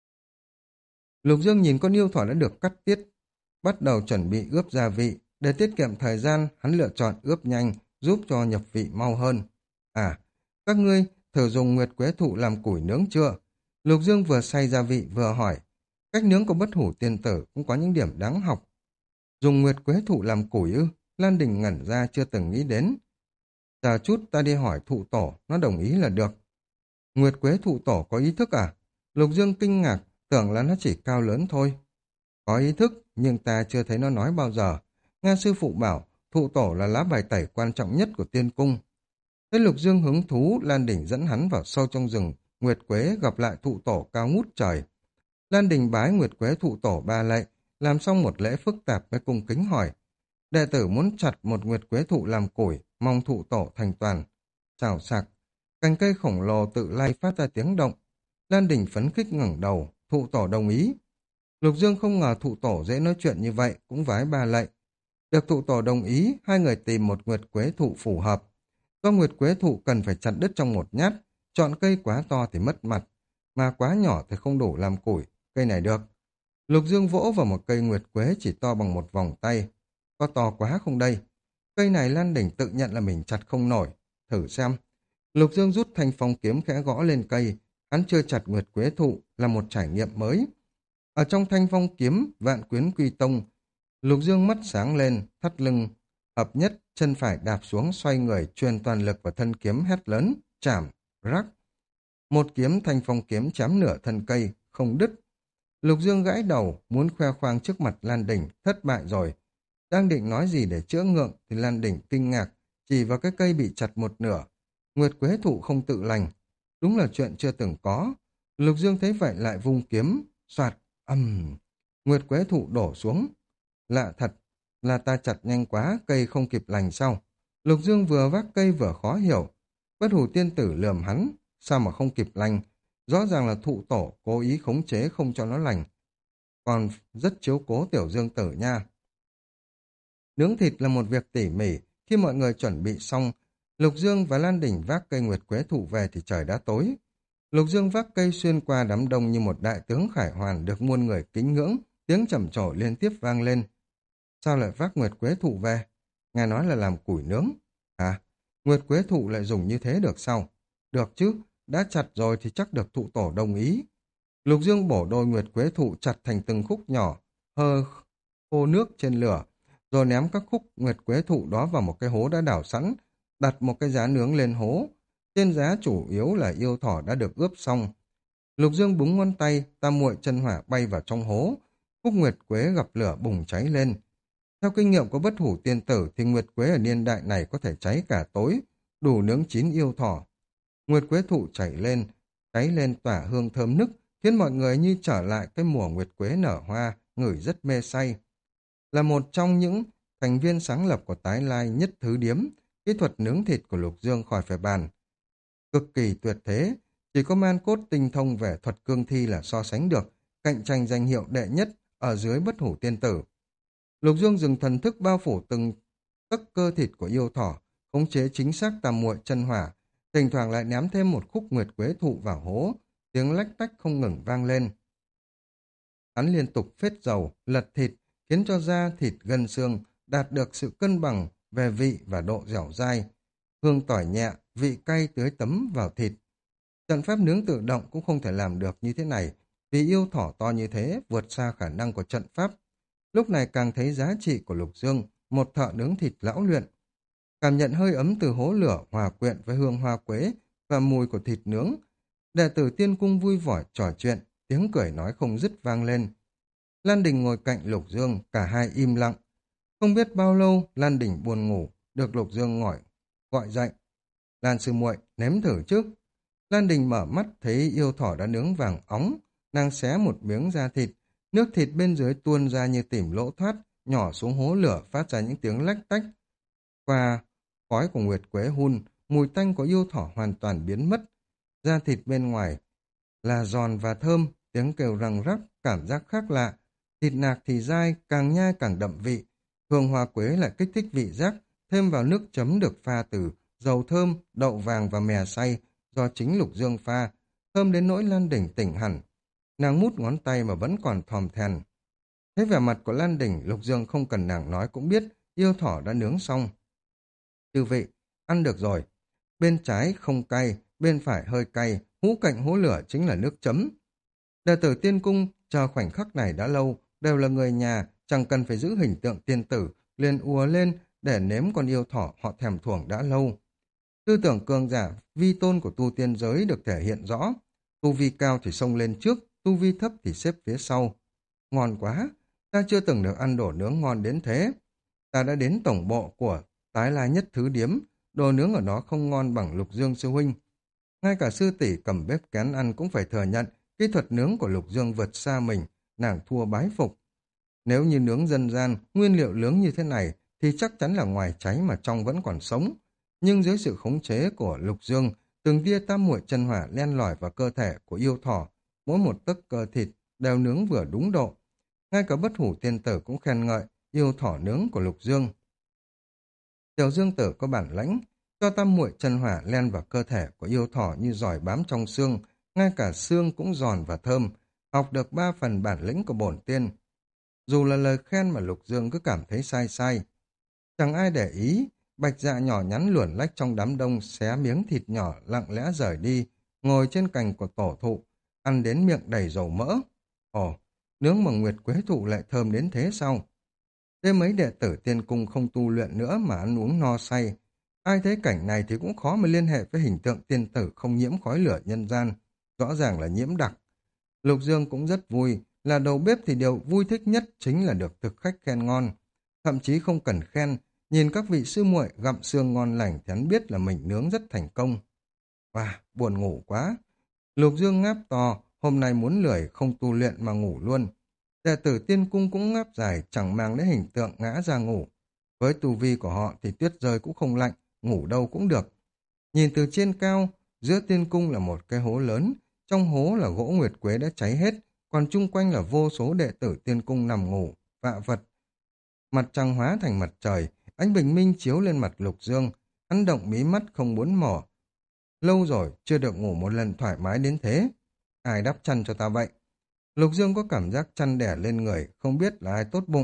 Speaker 1: Lục Dương nhìn con yêu thỏ đã được cắt tiết, bắt đầu chuẩn bị ướp gia vị, để tiết kiệm thời gian, hắn lựa chọn ướp nhanh, giúp cho nhập vị mau hơn. Các ngươi thử dùng nguyệt quế thụ làm củi nướng chưa? Lục Dương vừa xay gia vị vừa hỏi. Cách nướng của bất hủ tiên tử cũng có những điểm đáng học. Dùng nguyệt quế thụ làm củi ư? Lan Đình ngẩn ra chưa từng nghĩ đến. Chờ chút ta đi hỏi thụ tổ, nó đồng ý là được. Nguyệt quế thụ tổ có ý thức à? Lục Dương kinh ngạc, tưởng là nó chỉ cao lớn thôi. Có ý thức, nhưng ta chưa thấy nó nói bao giờ. Nga sư phụ bảo, thụ tổ là lá bài tẩy quan trọng nhất của tiên cung. Thấy Lục Dương hứng thú, Lan Đình dẫn hắn vào sâu trong rừng, Nguyệt Quế gặp lại thụ tổ cao ngút trời. Lan Đình bái Nguyệt Quế thụ tổ ba lạy, làm xong một lễ phức tạp mới cung kính hỏi. Đệ tử muốn chặt một Nguyệt Quế thụ làm củi, mong thụ tổ thành toàn. Chào sạc, cành cây khổng lồ tự lay phát ra tiếng động. Lan Đình phấn khích ngẩng đầu, thụ tổ đồng ý. Lục Dương không ngờ thụ tổ dễ nói chuyện như vậy, cũng vái ba lạy. Được thụ tổ đồng ý, hai người tìm một Nguyệt Quế thụ phù hợp. Do Nguyệt Quế thụ cần phải chặt đứt trong một nhát, chọn cây quá to thì mất mặt, mà quá nhỏ thì không đủ làm củi, cây này được. Lục Dương vỗ vào một cây Nguyệt Quế chỉ to bằng một vòng tay. Có to quá không đây? Cây này Lan Đỉnh tự nhận là mình chặt không nổi. Thử xem. Lục Dương rút thanh phong kiếm khẽ gõ lên cây. Hắn chưa chặt Nguyệt Quế thụ là một trải nghiệm mới. Ở trong thanh phong kiếm, vạn quyến quy tông, Lục Dương mắt sáng lên, thắt lưng, hợp nhất, chân phải đạp xuống xoay người, truyền toàn lực vào thân kiếm hét lớn, chảm, rắc. Một kiếm thanh phong kiếm chém nửa thân cây, không đứt. Lục Dương gãi đầu, muốn khoe khoang trước mặt Lan Đỉnh, thất bại rồi. Đang định nói gì để chữa ngượng, thì Lan Đỉnh kinh ngạc, chỉ vào cái cây bị chặt một nửa. Nguyệt Quế thụ không tự lành. Đúng là chuyện chưa từng có. Lục Dương thấy vậy lại vung kiếm, soạt, Nguyệt Quế thụ đổ xuống. Lạ thật, là ta chặt nhanh quá, cây không kịp lành sao? Lục Dương vừa vác cây vừa khó hiểu. Bất hủ tiên tử lườm hắn, sao mà không kịp lành? Rõ ràng là thụ tổ cố ý khống chế không cho nó lành. Còn rất chiếu cố tiểu Dương tử nha. Nướng thịt là một việc tỉ mỉ, khi mọi người chuẩn bị xong, Lục Dương và Lan Đỉnh vác cây Nguyệt Quế thụ về thì trời đã tối. Lục Dương vác cây xuyên qua đám đông như một đại tướng khải hoàn được muôn người kính ngưỡng, tiếng trầm trồ liên tiếp vang lên. Sao lại vác Nguyệt Quế thụ về? Ngài nói là làm củi nướng. Nguyệt Quế thụ lại dùng như thế được sao? Được chứ, đã chặt rồi thì chắc được thụ tổ đồng ý. Lục Dương bổ đôi Nguyệt Quế thụ chặt thành từng khúc nhỏ, khô nước trên lửa, rồi ném các khúc Nguyệt Quế thụ đó vào một cái hố đã đảo sẵn, đặt một cái giá nướng lên hố. Trên giá chủ yếu là yêu thỏ đã được ướp xong. Lục Dương búng ngón tay, tam muội chân hỏa bay vào trong hố. Khúc Nguyệt Quế gặp lửa bùng cháy lên. Theo kinh nghiệm của bất hủ tiên tử thì Nguyệt Quế ở niên đại này có thể cháy cả tối, đủ nướng chín yêu thỏ. Nguyệt Quế thụ cháy lên tỏa hương thơm nức, khiến mọi người như trở lại cái mùa Nguyệt Quế nở hoa, ngửi rất mê say. Là một trong những thành viên sáng lập của Tái Lai Nhất Thứ Điếm, kỹ thuật nướng thịt của Lục Dương khỏi phải bàn. Cực kỳ tuyệt thế, chỉ có man cốt tinh thông về thuật cương thi là so sánh được, cạnh tranh danh hiệu đệ nhất ở dưới bất hủ tiên tử. Lục Dương dùng thần thức bao phủ từng tấc cơ thịt của yêu thỏ, khống chế chính xác tam muội chân hỏa, Thỉnh thoảng lại ném thêm một khúc nguyệt quế thụ vào hố, tiếng lách tách không ngừng vang lên. Hắn liên tục phết dầu, lật thịt, khiến cho da thịt gân xương đạt được sự cân bằng về vị và độ dẻo dai. Hương tỏi nhẹ, vị cay tưới tấm vào thịt. Trận pháp nướng tự động cũng không thể làm được như thế này, vì yêu thỏ to như thế vượt xa khả năng của trận pháp. Lúc này càng thấy giá trị của Lục Dương, một thợ nướng thịt lão luyện. Cảm nhận hơi ấm từ hố lửa hòa quyện với hương hoa quế và mùi của thịt nướng. Đệ tử tiên cung vui vỏi trò chuyện, tiếng cười nói không dứt vang lên. Lan Đình ngồi cạnh Lục Dương, cả hai im lặng. Không biết bao lâu, Lan Đình buồn ngủ, được Lục Dương gọi dậy. Lan sư muội, nếm thử chứ. Lan Đình mở mắt thấy yêu thỏ đã nướng vàng óng, nàng xé một miếng da thịt, nước thịt bên dưới tuôn ra như tìm lỗ thoát, nhỏ xuống hố lửa phát ra những tiếng lách tách. Qua khói của nguyệt quế hun, mùi tanh của yêu thỏ hoàn toàn biến mất. Da thịt bên ngoài là giòn và thơm, tiếng kêu răng rắc, cảm giác khác lạ. Thịt nạc thì dai, càng nhai càng đậm vị. Hương hoa quế lại kích thích vị giác, thêm vào nước chấm được pha từ dầu thơm, đậu vàng và mè xay do chính Lục Dương pha, thơm đến nỗi Lan Đỉnh tỉnh hẳn. Nàng mút ngón tay mà vẫn còn thòm thèn. Thấy vẻ mặt của Lan Đỉnh, Lục Dương không cần nàng nói cũng biết yêu thỏ đã nướng xong. Chư vị, ăn được rồi. Bên trái không cay, bên phải hơi cay, hú cạnh hố lửa chính là nước chấm. Đệ tử tiên cung chờ khoảnh khắc này đã lâu, đều là người nhà, chẳng cần phải giữ hình tượng tiên tử, liền ùa lên để nếm con yêu thỏ họ thèm thuồng đã lâu. Tư tưởng cường giả, vi tôn của tu tiên giới được thể hiện rõ. Tu vi cao thì xông lên trước, tu vi thấp thì xếp phía sau. Ngon quá, ta chưa từng được ăn đồ nướng ngon đến thế. Ta đã đến tổng bộ của Tái La Nhất Thứ Điếm, đồ nướng ở đó không ngon bằng Lục Dương sư huynh. Ngay cả sư tỷ cầm bếp kén ăn cũng phải thừa nhận kỹ thuật nướng của Lục Dương vượt xa mình, nàng thua bái phục. Nếu như nướng dân gian, nguyên liệu nướng như thế này thì chắc chắn là ngoài cháy mà trong vẫn còn sống. Nhưng dưới sự khống chế của Lục Dương, từng tia tam muội chân hỏa len lỏi vào cơ thể của yêu thỏ, mỗi một tấc cơ thịt đều nướng vừa đúng độ. Ngay cả bất hủ tiên tử cũng khen ngợi yêu thỏ nướng của Lục Dương. Tiểu Dương tử có bản lãnh, cho tam muội chân hỏa len vào cơ thể của yêu thỏ như giỏi bám trong xương, ngay cả xương cũng giòn và thơm, học được 3 phần bản lĩnh của bổn tiên. Dù là lời khen mà Lục Dương cứ cảm thấy sai sai. Chẳng ai để ý, Bạch Dạ nhỏ nhắn luồn lách trong đám đông xé miếng thịt nhỏ lặng lẽ rời đi, ngồi trên cành của tổ thụ, ăn đến miệng đầy dầu mỡ. Ồ, nướng bằng nguyệt quế thụ lại thơm đến thế sao? Đêm mấy đệ tử tiên cung không tu luyện nữa mà ăn uống no say. Ai thấy cảnh này thì cũng khó mà liên hệ với hình tượng tiên tử không nhiễm khói lửa nhân gian. Rõ ràng là nhiễm đặc. Lục Dương cũng rất vui, là đầu bếp thì điều vui thích nhất chính là được thực khách khen ngon. Thậm chí không cần khen, nhìn các vị sư muội gặm xương ngon lành thì hắn biết là mình nướng rất thành công. Và buồn ngủ quá. Lục Dương ngáp to, hôm nay muốn lười không tu luyện mà ngủ luôn. Đệ tử tiên cung cũng ngáp dài, chẳng mang đến hình tượng ngã ra ngủ. Với tu vi của họ thì tuyết rơi cũng không lạnh, ngủ đâu cũng được. Nhìn từ trên cao, giữa tiên cung là một cái hố lớn, trong hố là gỗ nguyệt quế đã cháy hết, còn chung quanh là vô số đệ tử tiên cung nằm ngủ, vạ vật. Mặt trăng hóa thành mặt trời, ánh bình minh chiếu lên mặt Lục Dương, hắn động mí mắt không muốn mở. Lâu rồi, chưa được ngủ một lần thoải mái đến thế. Ai đắp chăn cho ta vậy? Lục Dương có cảm giác chăn đẻ lên người, không biết là ai tốt bụng.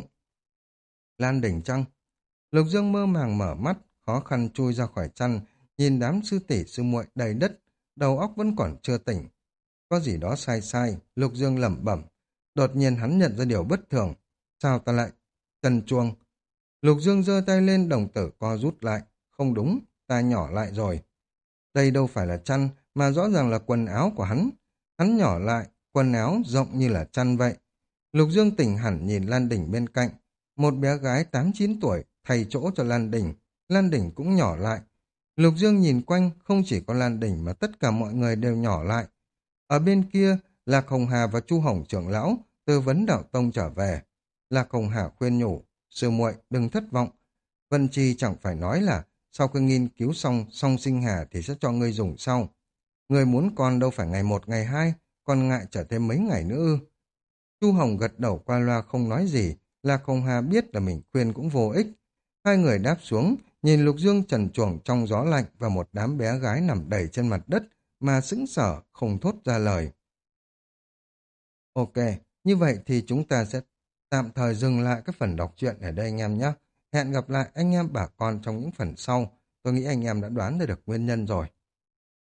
Speaker 1: Lan Đỉnh chăng? Lục Dương mơ màng mở mắt, khó khăn chui ra khỏi chăn, nhìn đám sư tỷ sư muội đầy đất, đầu óc vẫn còn chưa tỉnh. Có gì đó sai sai, Lục Dương lẩm bẩm. Đột nhiên hắn nhận ra điều bất thường. Sao ta lại? Cần chuông. Lục Dương giơ tay lên, đồng tử co rút lại. Không đúng, ta nhỏ lại rồi. Đây đâu phải là chăn, mà rõ ràng là quần áo của hắn. Hắn nhỏ lại, quần áo rộng như là chăn vậy. Lục Dương tỉnh hẳn nhìn Lan Đỉnh bên cạnh. Một bé gái 8-9 tuổi thay chỗ cho Lan Đỉnh. Lan Đỉnh cũng nhỏ lại. Lục Dương nhìn quanh, không chỉ có Lan Đỉnh mà tất cả mọi người đều nhỏ lại. Ở bên kia, Lạc Hồng Hà và Chu Hồng trưởng lão từ vấn đạo tông trở về. Lạc Hồng Hà khuyên nhủ, sư muội đừng thất vọng. Vân Chi chẳng phải nói là sau khi nghiên cứu xong song sinh hà thì sẽ cho ngươi dùng sau. Ngươi muốn con đâu phải ngày 1 ngày 2, còn ngại chờ thêm mấy ngày nữa ư. Chu Hồng gật đầu qua loa không nói gì, Lạc Hồng Hà biết là mình khuyên cũng vô ích. Hai người đáp xuống, Nhìn Lục Dương trần truồng trong gió lạnh và một đám bé gái nằm đầy trên mặt đất mà sững sờ không thốt ra lời. Ok, như vậy thì chúng ta sẽ tạm thời dừng lại các phần đọc truyện ở đây anh em nhé. Hẹn gặp lại anh em bà con trong những phần sau. Tôi nghĩ anh em đã đoán ra được nguyên nhân rồi.